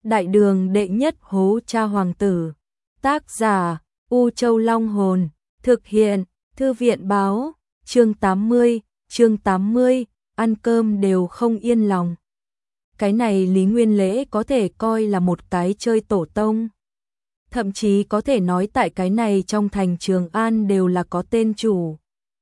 Đại đường đệ nhất hố cha hoàng tử. Tác giả U Châu Long Hồn. Thực hiện Thư viện báo. Chương 80, ăn cơm đều không yên lòng. Cái này Lý Nguyên Lễ có thể coi là một cái chơi tổ tông. Thậm chí có thể nói tại cái này trong thành Trường An đều là có tên chủ.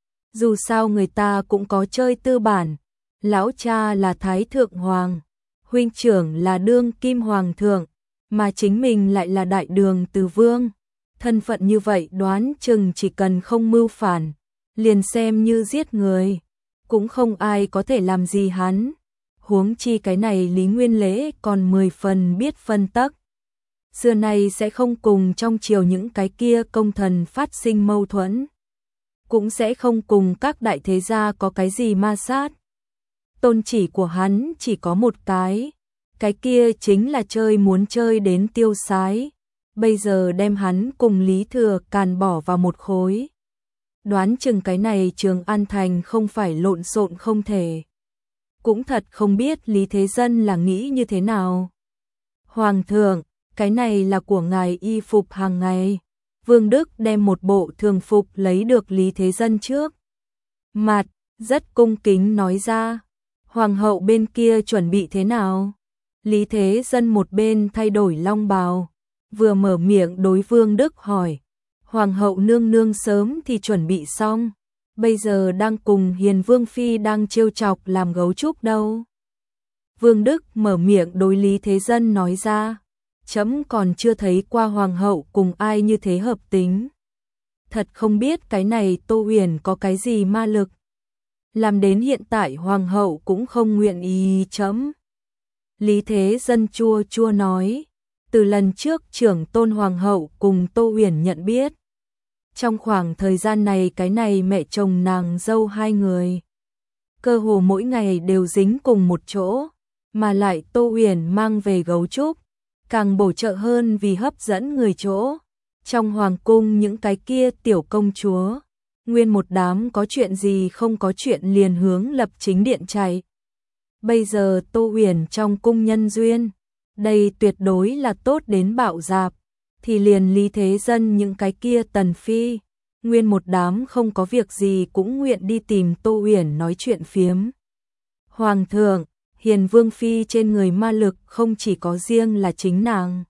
Dù sao người ta cũng có chơi tư bản. Lão cha là Thái Thượng Hoàng, huynh trưởng là đương kim hoàng thượng, mà chính mình lại là đại đường từ vương. Thân phận như vậy đoán chừng chỉ cần không mưu phản, liền xem như giết người, cũng không ai có thể làm gì hắn. Huống chi cái này Lý Nguyên Lễ còn 10 phần biết phân tắc. Xưa nay sẽ không cùng trong triều những cái kia công thần phát sinh mâu thuẫn, cũng sẽ không cùng các đại thế gia có cái gì ma sát. Tôn chỉ của hắn chỉ có một cái kia chính là muốn chơi đến tiêu sái. Bây giờ đem hắn cùng Lý Thừa Càn bỏ vào một khối. Đoán chừng cái này Trường An Thành không phải lộn xộn không thể. Cũng thật không biết Lý Thế Dân là nghĩ như thế nào. Hoàng thượng, cái này là của ngài y phục hàng ngày. Vương Đức đem một bộ thường phục lấy được Lý Thế Dân trước mặt, rất cung kính nói ra. Hoàng hậu bên kia chuẩn bị thế nào? Lý Thế Dân một bên thay đổi long bào, vừa mở miệng đối Vương Đức hỏi. Hoàng hậu nương nương sớm thì chuẩn bị xong, bây giờ đang cùng Hiền Vương Phi đang trêu chọc làm gấu trúc đâu. Vương Đức mở miệng đối Lý Thế Dân nói ra. Chấm còn chưa thấy qua hoàng hậu cùng ai như thế hợp tính. Thật không biết cái này Tô Huyền có cái gì ma lực. Làm đến hiện tại hoàng hậu cũng không nguyện ý chấm. Lý Thế Dân chua chua nói. Từ lần trước trưởng tôn hoàng hậu cùng Tô Huyền nhận biết. Trong khoảng thời gian này cái này mẹ chồng nàng dâu hai người. Cơ hồ mỗi ngày đều dính cùng một chỗ. Mà lại Tô Huyền mang về gấu trúc. Càng bổ trợ hơn vì hấp dẫn người chỗ. Trong hoàng cung những cái kia tiểu công chúa. Nguyên một đám có chuyện gì không có chuyện liền hướng Lập Chính Điện chạy. Bây giờ Tô Huyền trong cung nhân duyên. Đây tuyệt đối là tốt đến bạo dạp. Thì liền Lý Thế Dân những cái kia tần phi. Nguyên một đám không có việc gì cũng nguyện đi tìm Tô Huyền nói chuyện phiếm. Hoàng thượng, Hiền Vương Phi trên người ma lực không chỉ có riêng là chính nàng.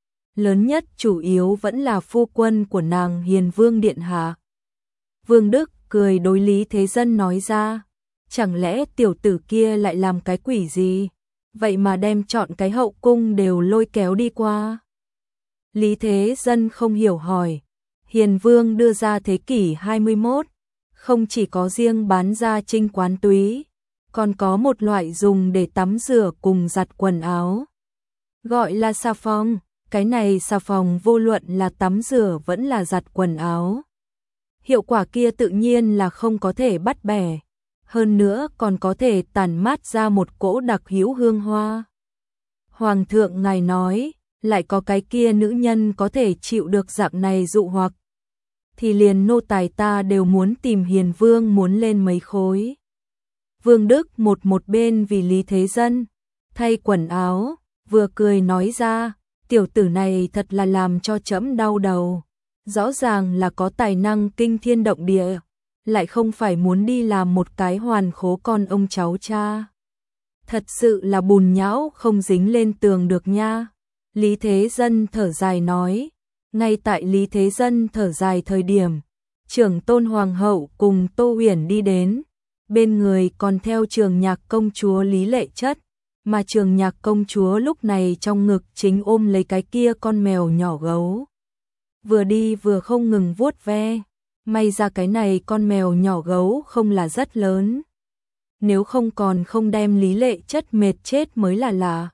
Lớn nhất chủ yếu vẫn là phu quân của nàng Hiền Vương Điện Hạ. Vương Đức cười đối Lý Thế Dân nói ra. Chẳng lẽ tiểu tử kia lại làm cái quỷ gì? Vậy mà đem chọn cái hậu cung đều lôi kéo đi qua. Lý Thế Dân không hiểu hỏi. Hiền Vương đưa ra thế kỷ 21. Không chỉ có riêng bán ra trinh quán túy. Còn có một loại dùng để tắm rửa cùng giặt quần áo. Gọi là xà phòng. Cái này xà phòng vô luận là tắm rửa vẫn là giặt quần áo. Hiệu quả kia tự nhiên là không có thể bắt bẻ. Hơn nữa còn có thể tản mát ra một cỗ đặc hữu hương hoa. Hoàng thượng ngài nói, lại có cái kia nữ nhân có thể chịu được dạng này dụ hoặc. Thì liền nô tài ta đều muốn tìm Hiền Vương muốn lên mấy khối. Vương Đức một bên vì Lý Thế Dân thay quần áo, vừa cười nói ra, tiểu tử này thật là làm cho trẫm đau đầu. Rõ ràng là có tài năng kinh thiên động địa, lại không phải muốn đi làm một cái hoàn khố con ông cháu cha. Thật sự là bùn nhão không dính lên tường được nha. Lý Thế Dân thở dài nói. Ngay tại Lý Thế Dân thở dài thời điểm, trưởng tôn hoàng hậu cùng Tô Huyền đi đến. Bên người còn theo Trường Nhạc công chúa Lý Lệ Chất, mà Trường Nhạc công chúa lúc này trong ngực chính ôm lấy cái kia con mèo nhỏ gấu. Vừa đi vừa không ngừng vuốt ve, may ra cái này con mèo nhỏ gấu không là rất lớn. Nếu không còn không đem Lý Lệ Chất mệt chết mới là lạ.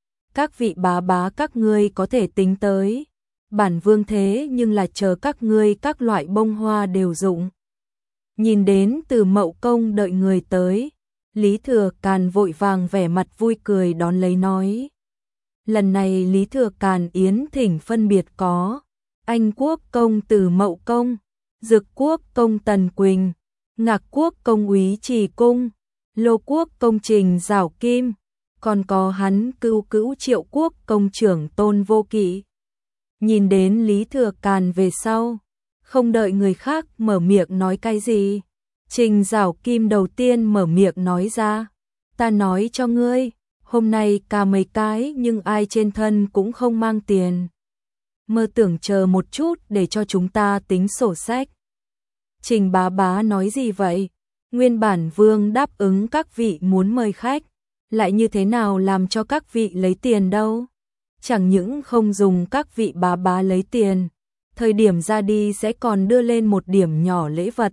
Các vị bá bá các ngươi có thể tính tới, bản vương thế nhưng là chờ các ngươi các loại bông hoa đều rụng. Nhìn đến Từ Mậu Công đợi người tới, Lý Thừa Càn vội vàng vẻ mặt vui cười đón lấy nói. Lần này Lý Thừa Càn yến thỉnh phân biệt có Anh Quốc công Từ Mậu Công, Dực Quốc công Tần Quỳnh, Ngạc Quốc công Úy Trì Cung, Lô Quốc công Trình Giảo Kim, còn có hắn cữu cữu Triệu Quốc công trưởng Tôn Vô Kỵ. Nhìn đến Lý Thừa Càn về sau, không đợi người khác mở miệng nói cái gì, Trình Giảo Kim đầu tiên mở miệng nói ra, ta nói cho ngươi, hôm nay cả mấy cái nhưng ai trên thân cũng không mang tiền. Mơ tưởng chờ một chút để cho chúng ta tính sổ sách. Trình Bá Bá nói gì vậy? Nguyên bản vương đáp ứng các vị muốn mời khách, lại như thế nào làm cho các vị lấy tiền đâu? Chẳng những không dùng các vị bá bá lấy tiền, thời điểm ra đi sẽ còn đưa lên một điểm nhỏ lễ vật.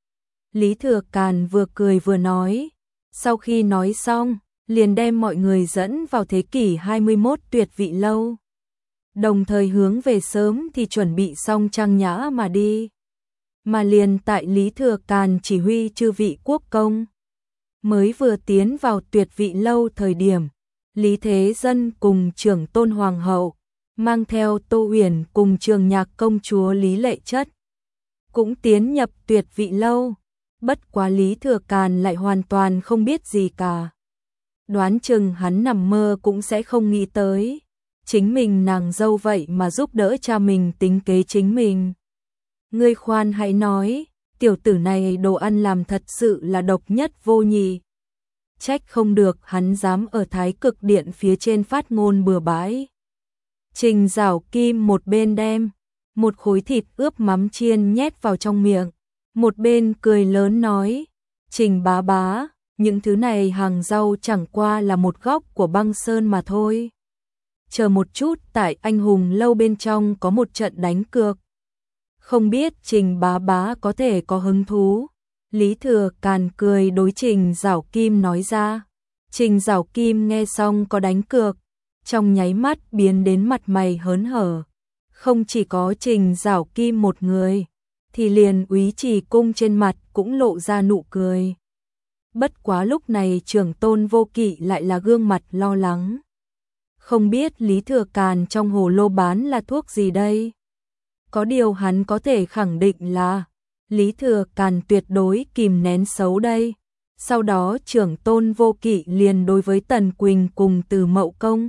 Lý Thừa Càn vừa cười vừa nói, sau khi nói xong, liền đem mọi người dẫn vào thế kỷ 21 tuyệt vị lâu. Đồng thời hướng về sớm thì chuẩn bị xong trang nhã mà đi. Mà liền tại Lý Thừa Càn chỉ huy chư vị quốc công. Mới vừa tiến vào tuyệt vị lâu thời điểm, Lý Thế Dân cùng trưởng Tôn Hoàng hậu, mang theo Tô Uyển cùng Trường Nhạc công chúa Lý Lệ Chất, cũng tiến nhập tuyệt vị lâu. Bất quá Lý Thừa Càn lại hoàn toàn không biết gì cả. Đoán chừng hắn nằm mơ cũng sẽ không nghĩ tới, chính mình nàng dâu vậy mà giúp đỡ cha mình tính kế chính mình. Ngươi khoan hãy nói, tiểu tử này đồ ăn làm thật sự là độc nhất vô nhị. Trách không được hắn dám ở Thái Cực Điện phía trên phát ngôn bừa bãi. Trình Giảo Kim một bên đem một khối thịt ướp mắm chiên nhét vào trong miệng, một bên cười lớn nói, Trình Bá Bá, những thứ này hàng rau chẳng qua là một góc của băng sơn mà thôi. Chờ một chút, tại Anh Hùng lâu bên trong có một trận đánh cược. Không biết Trình Bá Bá có thể có hứng thú. Lý Thừa Càn cười đối Trình Giảo Kim nói ra. Trình Giảo Kim nghe xong có đánh cược, trong nháy mắt biến đến mặt mày hớn hở. Không chỉ có Trình Giảo Kim một người, thì liền Úy Trì Cung trên mặt cũng lộ ra nụ cười. Bất quá lúc này trưởng Tôn Vô Kỵ lại là gương mặt lo lắng. Không biết Lý Thừa Càn trong hồ lô bán là thuốc gì đây? Có điều hắn có thể khẳng định là Lý Thừa Càn tuyệt đối kìm nén xấu đây. Sau đó trưởng Tôn Vô Kỵ liền đối với Tần Quỳnh cùng Từ Mậu Công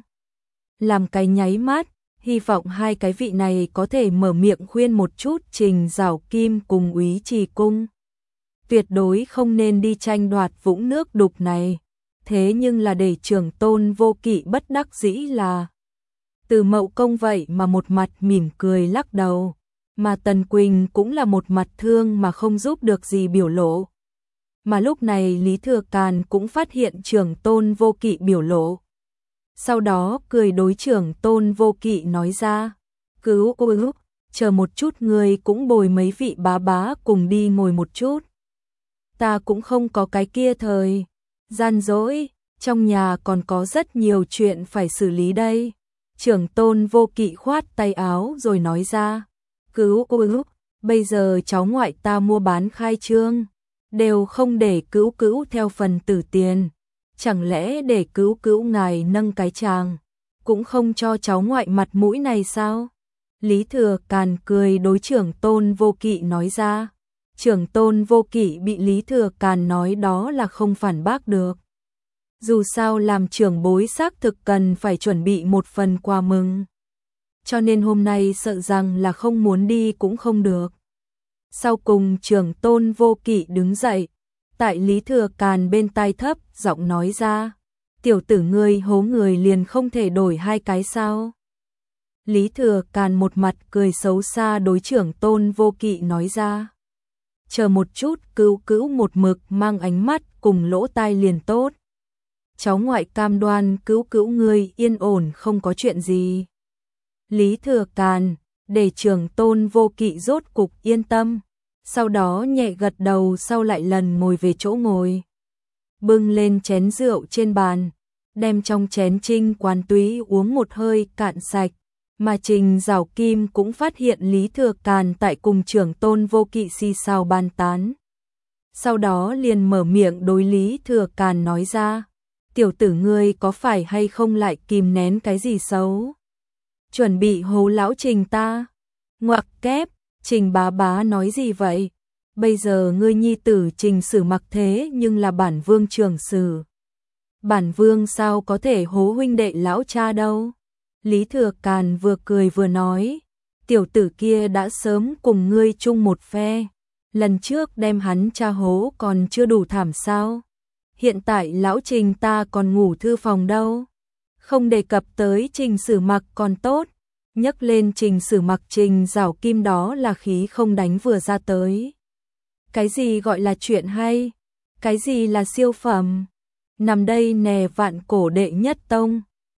làm cái nháy mắt, hy vọng hai cái vị này có thể mở miệng khuyên một chút Trình Giảo Kim cùng Úy Trì Cung. Tuyệt đối không nên đi tranh đoạt vũng nước đục này. Thế nhưng là để trưởng Tôn Vô Kỵ bất đắc dĩ là Từ Mậu Công vậy mà một mặt mỉm cười lắc đầu, mà Tần Quỳnh cũng là một mặt thương mà không giúp được gì biểu lộ. Mà lúc này Lý Thừa Càn cũng phát hiện trưởng Tôn Vô Kỵ biểu lộ. Sau đó cười đối trưởng Tôn Vô Kỵ nói ra, cứu cô, chờ một chút người cũng bồi mấy vị bá bá cùng đi ngồi một chút. Ta cũng không có cái kia thời gian rỗi, trong nhà còn có rất nhiều chuyện phải xử lý đây. Trưởng Tôn Vô Kỵ khoát tay áo rồi nói ra, cứu cô, bây giờ cháu ngoại ta mua bán khai trương, đều không để cứu cứu theo phần tử tiền. Chẳng lẽ để cứu cứu ngài nâng cái tràng, cũng không cho cháu ngoại mặt mũi này sao? Lý Thừa Càn cười đối trưởng Tôn Vô Kỵ nói ra. Trưởng Tôn Vô Kỵ bị Lý Thừa Càn nói đó là không phản bác được. Dù sao làm trưởng bối xác thực cần phải chuẩn bị một phần quà mừng. Cho nên hôm nay sợ rằng là không muốn đi cũng không được. Sau cùng trưởng Tôn Vô Kỵ đứng dậy, tại Lý Thừa Càn bên tai thấp giọng nói ra, tiểu tử ngươi hố người liền không thể đổi hai cái sao? Lý Thừa Càn một mặt cười xấu xa đối trưởng Tôn Vô Kỵ nói ra, chờ một chút, cứu cứu một mực mang ánh mắt cùng lỗ tai liền tốt. Cháu ngoại cam đoan cứu cứu ngươi yên ổn không có chuyện gì. Lý Thừa Càn để trưởng Tôn Vô Kỵ rốt cục yên tâm, sau đó nhẹ gật đầu, sau lại lần ngồi về chỗ ngồi. Bưng lên chén rượu trên bàn, đem trong chén Trinh Quán Túy uống một hơi cạn sạch, mà Trình Giảo Kim cũng phát hiện Lý Thừa Càn tại cùng trưởng Tôn Vô Kỵ xì xào bàn tán. Sau đó liền mở miệng đối Lý Thừa Càn nói ra, tiểu tử ngươi có phải hay không lại kìm nén cái gì xấu? Chuẩn bị hố lão Trình ta? Ngoặc kép, Trình Bá Bá nói gì vậy? Bây giờ ngươi nhi tử Trình Sử mặc thế nhưng là bản vương trưởng sử. bản vương sao có thể hố huynh đệ lão cha đâu. Lý Thừa Càn vừa cười vừa nói, tiểu tử kia đã sớm cùng ngươi chung một phe, lần trước đem hắn cha hố còn chưa đủ thảm sao? Hiện tại lão Trình ta còn ngủ thư phòng đâu. Không đề cập tới Trình Sử Mặc còn tốt, nhắc lên Trình Sử Mặc Trình Giảo Kim đó là khí không đánh vừa ra tới. Cái gì gọi là chuyện hay? Cái gì là siêu phẩm? Nằm đây nè vạn cổ đệ nhất tông.